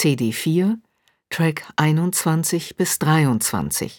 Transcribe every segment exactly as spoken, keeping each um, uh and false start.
C D vier, Track einundzwanzig bis dreiundzwanzig.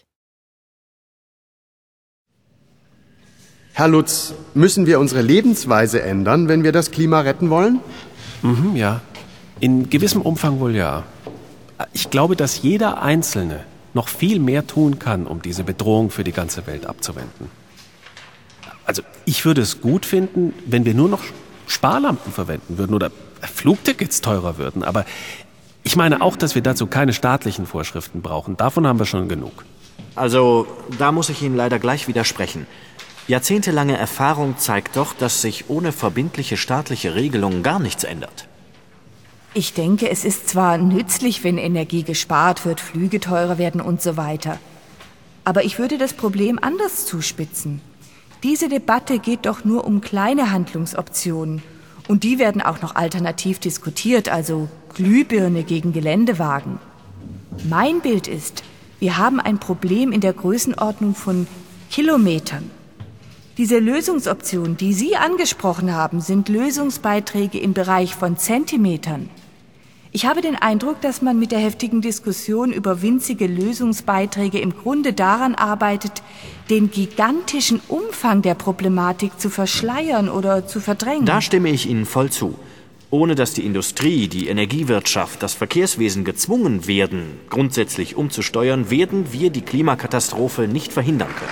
Herr Lutz, müssen wir unsere Lebensweise ändern, wenn wir das Klima retten wollen? Mhm, ja. In gewissem Umfang wohl ja. Ich glaube, dass jeder Einzelne noch viel mehr tun kann, um diese Bedrohung für die ganze Welt abzuwenden. Also ich würde es gut finden, wenn wir nur noch Sparlampen verwenden würden oder Flugtickets teurer würden. Aber ich meine auch, dass wir dazu keine staatlichen Vorschriften brauchen. Davon haben wir schon genug. Also, da muss ich Ihnen leider gleich widersprechen. Jahrzehntelange Erfahrung zeigt doch, dass sich ohne verbindliche staatliche Regelungen gar nichts ändert. Ich denke, es ist zwar nützlich, wenn Energie gespart wird, Flüge teurer werden und so weiter. Aber ich würde das Problem anders zuspitzen. Diese Debatte geht doch nur um kleine Handlungsoptionen. Und die werden auch noch alternativ diskutiert, also Glühbirne gegen Geländewagen. Mein Bild ist, wir haben ein Problem in der Größenordnung von Kilometern. Diese Lösungsoptionen, die Sie angesprochen haben, sind Lösungsbeiträge im Bereich von Zentimetern. Ich habe den Eindruck, dass man mit der heftigen Diskussion über winzige Lösungsbeiträge im Grunde daran arbeitet, den gigantischen Umfang der Problematik zu verschleiern oder zu verdrängen. Da stimme ich Ihnen voll zu. Ohne dass die Industrie, die Energiewirtschaft, das Verkehrswesen gezwungen werden, grundsätzlich umzusteuern, werden wir die Klimakatastrophe nicht verhindern können.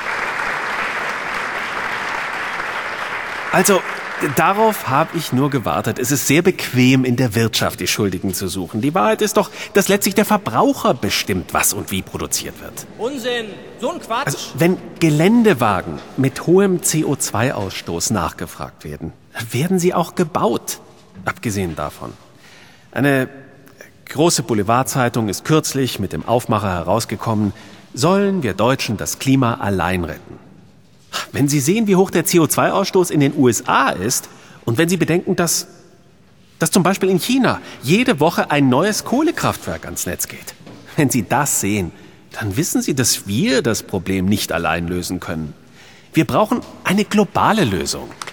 Also, darauf habe ich nur gewartet. Es ist sehr bequem, in der Wirtschaft die Schuldigen zu suchen. Die Wahrheit ist doch, dass letztlich der Verbraucher bestimmt, was und wie produziert wird. Unsinn! So ein Quatsch! Also, wenn Geländewagen mit hohem C O zwei Ausstoß nachgefragt werden, werden sie auch gebaut. Abgesehen davon. Eine große Boulevardzeitung ist kürzlich mit dem Aufmacher herausgekommen, sollen wir Deutschen das Klima allein retten. Wenn Sie sehen, wie hoch der C O zwei Ausstoß in den U S A ist und wenn Sie bedenken, dass, dass zum Beispiel in China jede Woche ein neues Kohlekraftwerk ans Netz geht. Wenn Sie das sehen, dann wissen Sie, dass wir das Problem nicht allein lösen können. Wir brauchen eine globale Lösung.